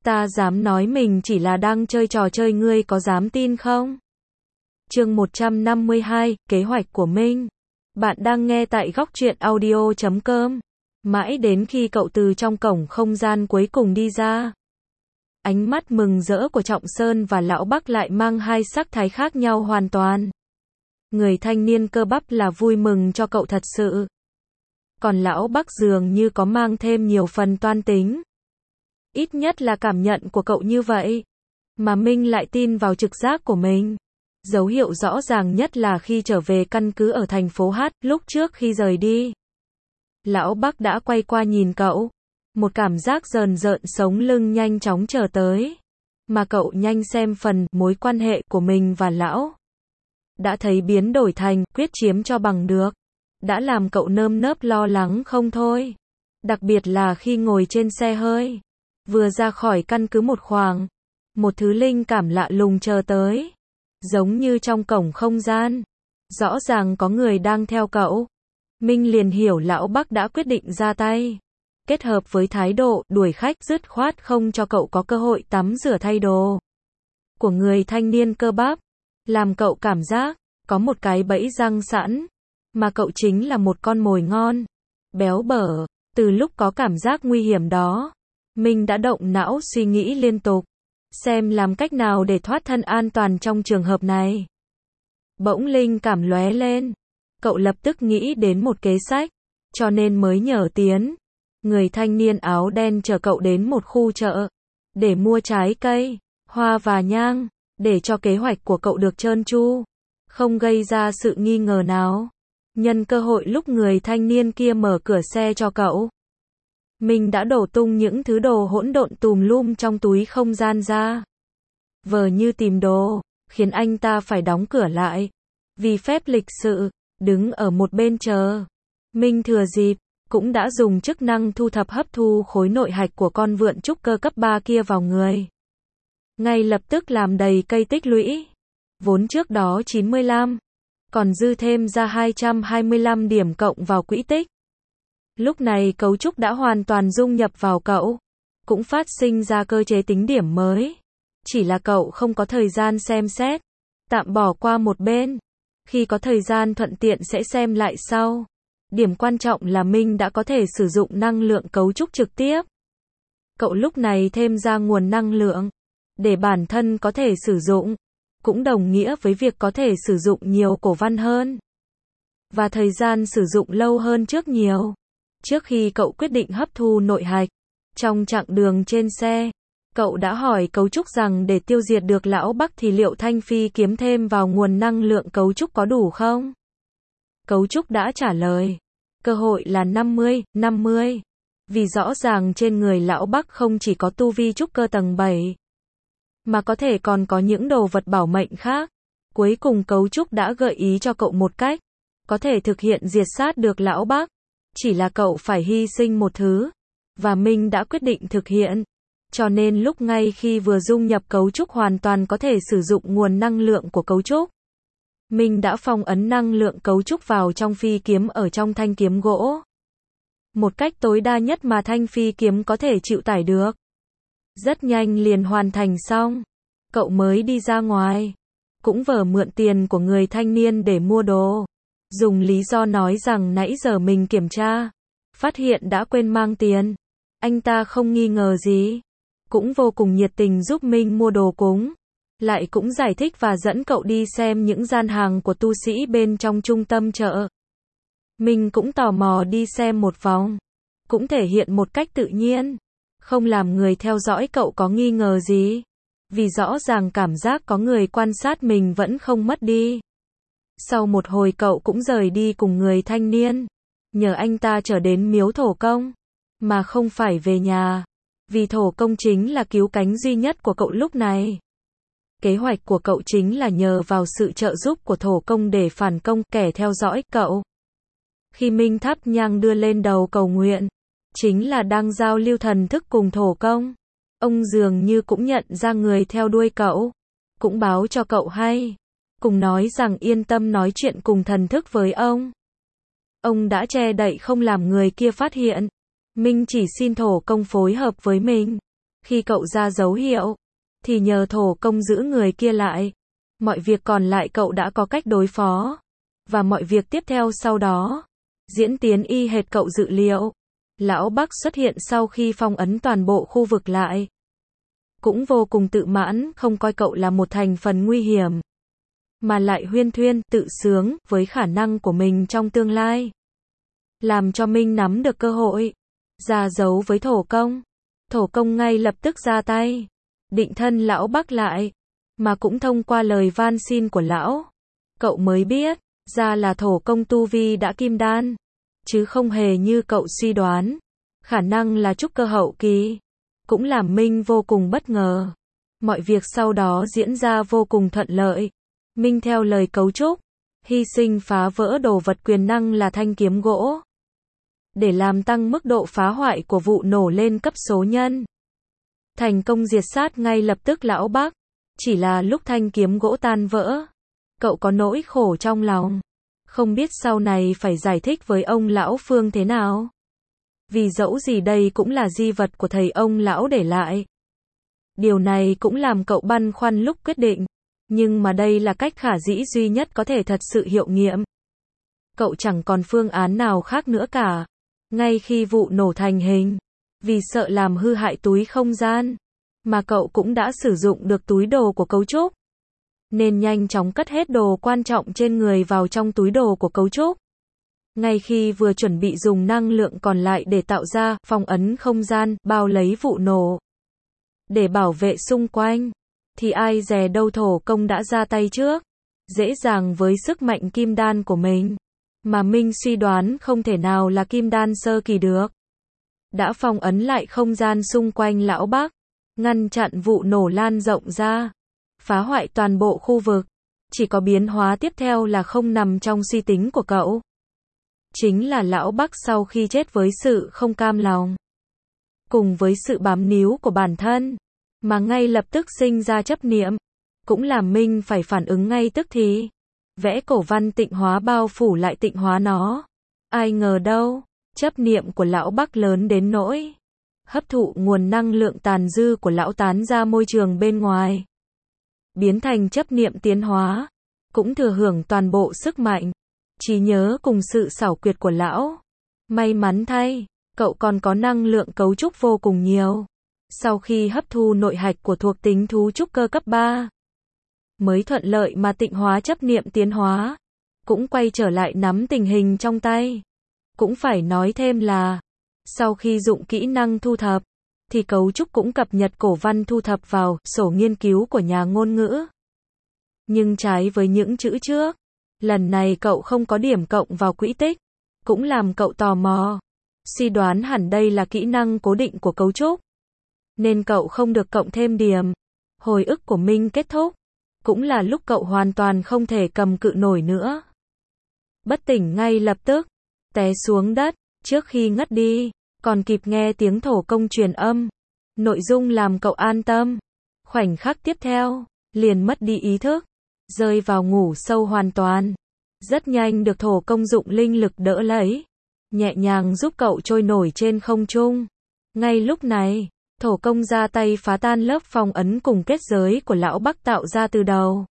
Ta dám nói mình chỉ là đang chơi trò chơi, ngươi có dám tin không? Chương 152, kế hoạch của Minh. Bạn đang nghe tại Góc Truyện Audio.com. Mãi đến khi cậu từ trong cổng không gian cuối cùng đi ra, ánh mắt mừng rỡ của Trọng Sơn và Lão Bắc lại mang hai sắc thái khác nhau hoàn toàn. Người thanh niên cơ bắp là vui mừng cho cậu thật sự. Còn Lão Bắc dường như có mang thêm nhiều phần toan tính. Ít nhất là cảm nhận của cậu như vậy. Mà Minh lại tin vào trực giác của mình. Dấu hiệu rõ ràng nhất là khi trở về căn cứ ở thành phố H, lúc trước khi rời đi. Lão Bắc đã quay qua nhìn cậu. Một cảm giác rờn rợn sống lưng nhanh chóng trở tới. Mà cậu nhanh xem phần mối quan hệ của mình và Lão. Đã thấy biến đổi thành quyết chiếm cho bằng được. Đã làm cậu nơm nớp lo lắng không thôi. Đặc biệt là khi ngồi trên xe hơi. Vừa ra khỏi căn cứ một khoảng. Một thứ linh cảm lạ lùng chờ tới. Giống như trong cổng không gian. Rõ ràng có người đang theo cậu. Minh liền hiểu Lão Bắc đã quyết định ra tay. Kết hợp với thái độ đuổi khách dứt khoát không cho cậu có cơ hội tắm rửa thay đồ của người thanh niên cơ bắp. Làm cậu cảm giác có một cái bẫy răng sẵn. Mà cậu chính là một con mồi ngon. Béo bở. Từ lúc có cảm giác nguy hiểm đó, Minh đã động não suy nghĩ liên tục. Xem làm cách nào để thoát thân an toàn trong trường hợp này. Bỗng linh cảm lóe lên. Cậu lập tức nghĩ đến một kế sách. Cho nên mới nhờ Tiến, người thanh niên áo đen, chở cậu đến một khu chợ. Để mua trái cây, hoa và nhang. Để cho kế hoạch của cậu được trơn tru. Không gây ra sự nghi ngờ nào. Nhân cơ hội lúc người thanh niên kia mở cửa xe cho cậu, mình đã đổ tung những thứ đồ hỗn độn tùm lum trong túi không gian ra. Vờ như tìm đồ, khiến anh ta phải đóng cửa lại. Vì phép lịch sự, đứng ở một bên chờ. Minh thừa dịp, cũng đã dùng chức năng thu thập hấp thu khối nội hạch của con vượn trúc cơ cấp 3 kia vào người. Ngay lập tức làm đầy cây tích lũy. Vốn trước đó 95. Còn dư thêm ra 225 điểm cộng vào quỹ tích. Lúc này cấu trúc đã hoàn toàn dung nhập vào cậu. Cũng phát sinh ra cơ chế tính điểm mới. Chỉ là cậu không có thời gian xem xét. Tạm bỏ qua một bên. Khi có thời gian thuận tiện sẽ xem lại sau. Điểm quan trọng là Minh đã có thể sử dụng năng lượng cấu trúc trực tiếp. Cậu lúc này thêm ra nguồn năng lượng. Để bản thân có thể sử dụng. Cũng đồng nghĩa với việc có thể sử dụng nhiều cổ văn hơn. Và thời gian sử dụng lâu hơn trước nhiều. Trước khi cậu quyết định hấp thu nội hạch, trong chặng đường trên xe, cậu đã hỏi cấu trúc rằng để tiêu diệt được Lão Bắc thì liệu thanh phi kiếm thêm vào nguồn năng lượng cấu trúc có đủ không? Cấu trúc đã trả lời, cơ hội là 50-50. Vì rõ ràng trên người Lão Bắc không chỉ có tu vi trúc cơ tầng 7, mà có thể còn có những đồ vật bảo mệnh khác. Cuối cùng cấu trúc đã gợi ý cho cậu một cách, có thể thực hiện diệt sát được Lão Bắc. Chỉ là cậu phải hy sinh một thứ. Và Minh đã quyết định thực hiện. Cho nên lúc ngay khi vừa dung nhập cấu trúc hoàn toàn có thể sử dụng nguồn năng lượng của cấu trúc. Minh đã phong ấn năng lượng cấu trúc vào trong phi kiếm ở trong thanh kiếm gỗ. Một cách tối đa nhất mà thanh phi kiếm có thể chịu tải được. Rất nhanh liền hoàn thành xong. Cậu mới đi ra ngoài. Cũng vờ mượn tiền của người thanh niên để mua đồ. Dùng lý do nói rằng nãy giờ mình kiểm tra. Phát hiện đã quên mang tiền. Anh ta không nghi ngờ gì. Cũng vô cùng nhiệt tình giúp Minh mua đồ cúng. Lại cũng giải thích và dẫn cậu đi xem những gian hàng của tu sĩ bên trong trung tâm chợ. Mình cũng tò mò đi xem một vòng. Cũng thể hiện một cách tự nhiên. Không làm người theo dõi cậu có nghi ngờ gì. Vì rõ ràng cảm giác có người quan sát mình vẫn không mất đi. Sau một hồi cậu cũng rời đi cùng người thanh niên. Nhờ anh ta trở đến miếu thổ công. Mà không phải về nhà. Vì thổ công chính là cứu cánh duy nhất của cậu lúc này. Kế hoạch của cậu chính là nhờ vào sự trợ giúp của thổ công để phản công kẻ theo dõi cậu. Khi Minh thắp nhang đưa lên đầu cầu nguyện, chính là đang giao lưu thần thức cùng thổ công. Ông dường như cũng nhận ra người theo đuôi cậu. Cũng báo cho cậu hay. Cùng nói rằng yên tâm nói chuyện cùng thần thức với ông. Ông đã che đậy không làm người kia phát hiện. Minh chỉ xin thổ công phối hợp với mình. Khi cậu ra dấu hiệu, thì nhờ thổ công giữ người kia lại. Mọi việc còn lại cậu đã có cách đối phó. Và mọi việc tiếp theo sau đó diễn tiến y hệt cậu dự liệu. Lão Bắc xuất hiện sau khi phong ấn toàn bộ khu vực lại. Cũng vô cùng tự mãn, không coi cậu là một thành phần nguy hiểm. Mà lại huyên thuyên, tự sướng, với khả năng của mình trong tương lai. Làm cho Minh nắm được cơ hội. Ra dấu với thổ công. Thổ công ngay lập tức ra tay. Định thân lão Bắc lại. Mà cũng thông qua lời van xin của lão. Cậu mới biết, ra là thổ công tu vi đã kim đan. Chứ không hề như cậu suy đoán. Khả năng là trúc cơ hậu kỳ. Cũng làm Minh vô cùng bất ngờ. Mọi việc sau đó diễn ra vô cùng thuận lợi. Minh theo lời cấu trúc, hy sinh phá vỡ đồ vật quyền năng là thanh kiếm gỗ. Để làm tăng mức độ phá hoại của vụ nổ lên cấp số nhân. Thành công diệt sát ngay lập tức lão Bắc. Chỉ là lúc thanh kiếm gỗ tan vỡ. Cậu có nỗi khổ trong lòng. Không biết sau này phải giải thích với ông lão Phương thế nào. Vì dẫu gì đây cũng là di vật của thầy ông lão để lại. Điều này cũng làm cậu băn khoăn lúc quyết định. Nhưng mà đây là cách khả dĩ duy nhất có thể thật sự hiệu nghiệm. Cậu chẳng còn phương án nào khác nữa cả. Ngay khi vụ nổ thành hình, vì sợ làm hư hại túi không gian, mà cậu cũng đã sử dụng được túi đồ của cấu trúc. Nên nhanh chóng cất hết đồ quan trọng trên người vào trong túi đồ của cấu trúc. Ngay khi vừa chuẩn bị dùng năng lượng còn lại để tạo ra phong ấn không gian, bao lấy vụ nổ. Để bảo vệ xung quanh, thì ai dè đâu thổ công đã ra tay trước. Dễ dàng với sức mạnh kim đan của mình. Mà Minh suy đoán không thể nào là kim đan sơ kỳ được. Đã phong ấn lại không gian xung quanh lão Bắc. Ngăn chặn vụ nổ lan rộng ra. Phá hoại toàn bộ khu vực. Chỉ có biến hóa tiếp theo là không nằm trong suy tính của cậu. Chính là lão Bắc sau khi chết với sự không cam lòng. Cùng với sự bám níu của bản thân. Mà ngay lập tức sinh ra chấp niệm. Cũng làm Minh phải phản ứng ngay tức thì. Vẽ cổ văn tịnh hóa bao phủ lại tịnh hóa nó. Ai ngờ đâu, chấp niệm của lão Bắc lớn đến nỗi. Hấp thụ nguồn năng lượng tàn dư của lão tán ra môi trường bên ngoài. Biến thành chấp niệm tiến hóa. Cũng thừa hưởng toàn bộ sức mạnh. Trí nhớ cùng sự xảo quyệt của lão. May mắn thay, cậu còn có năng lượng cấu trúc vô cùng nhiều. Sau khi hấp thu nội hạch của thuộc tính thú trúc cơ cấp 3, mới thuận lợi mà tịnh hóa chấp niệm tiến hóa. Cũng quay trở lại nắm tình hình trong tay. Cũng phải nói thêm là, sau khi dụng kỹ năng thu thập, thì cấu trúc cũng cập nhật cổ văn thu thập vào sổ nghiên cứu của nhà ngôn ngữ. Nhưng trái với những chữ trước, lần này cậu không có điểm cộng vào quỹ tích. Cũng làm cậu tò mò. Suy đoán hẳn đây là kỹ năng cố định của cấu trúc. Nên cậu không được cộng thêm điểm. Hồi ức của Minh kết thúc. Cũng là lúc cậu hoàn toàn không thể cầm cự nổi nữa. Bất tỉnh ngay lập tức. Té xuống đất. Trước khi ngất đi, còn kịp nghe tiếng thổ công truyền âm. Nội dung làm cậu an tâm. Khoảnh khắc tiếp theo, liền mất đi ý thức. Rơi vào ngủ sâu hoàn toàn. Rất nhanh được thổ công dụng linh lực đỡ lấy. Nhẹ nhàng giúp cậu trôi nổi trên không trung. Ngay lúc này, thổ công ra tay phá tan lớp phong ấn cùng kết giới của lão Bắc tạo ra từ đầu.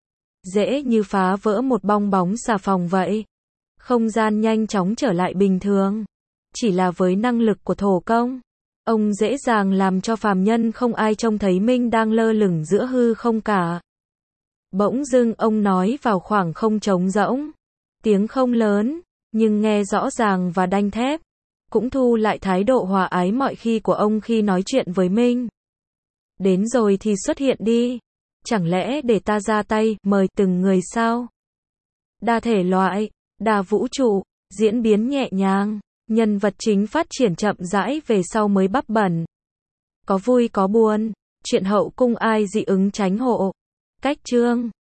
Dễ như phá vỡ một bong bóng xà phòng vậy. Không gian nhanh chóng trở lại bình thường. Chỉ là với năng lực của thổ công, ông dễ dàng làm cho phàm nhân không ai trông thấy Minh đang lơ lửng giữa hư không cả. Bỗng dưng ông nói vào khoảng không trống rỗng. Tiếng không lớn, nhưng nghe rõ ràng và đanh thép. Cũng thu lại thái độ hòa ái mọi khi của ông khi nói chuyện với Minh. Đến rồi thì xuất hiện đi. Chẳng lẽ để ta ra tay, mời từng người sao? Đa thể loại, đa vũ trụ, diễn biến nhẹ nhàng. Nhân vật chính phát triển chậm rãi về sau mới bắp bẩn. Có vui có buồn. Chuyện hậu cung ai dị ứng tránh hộ. Cách chương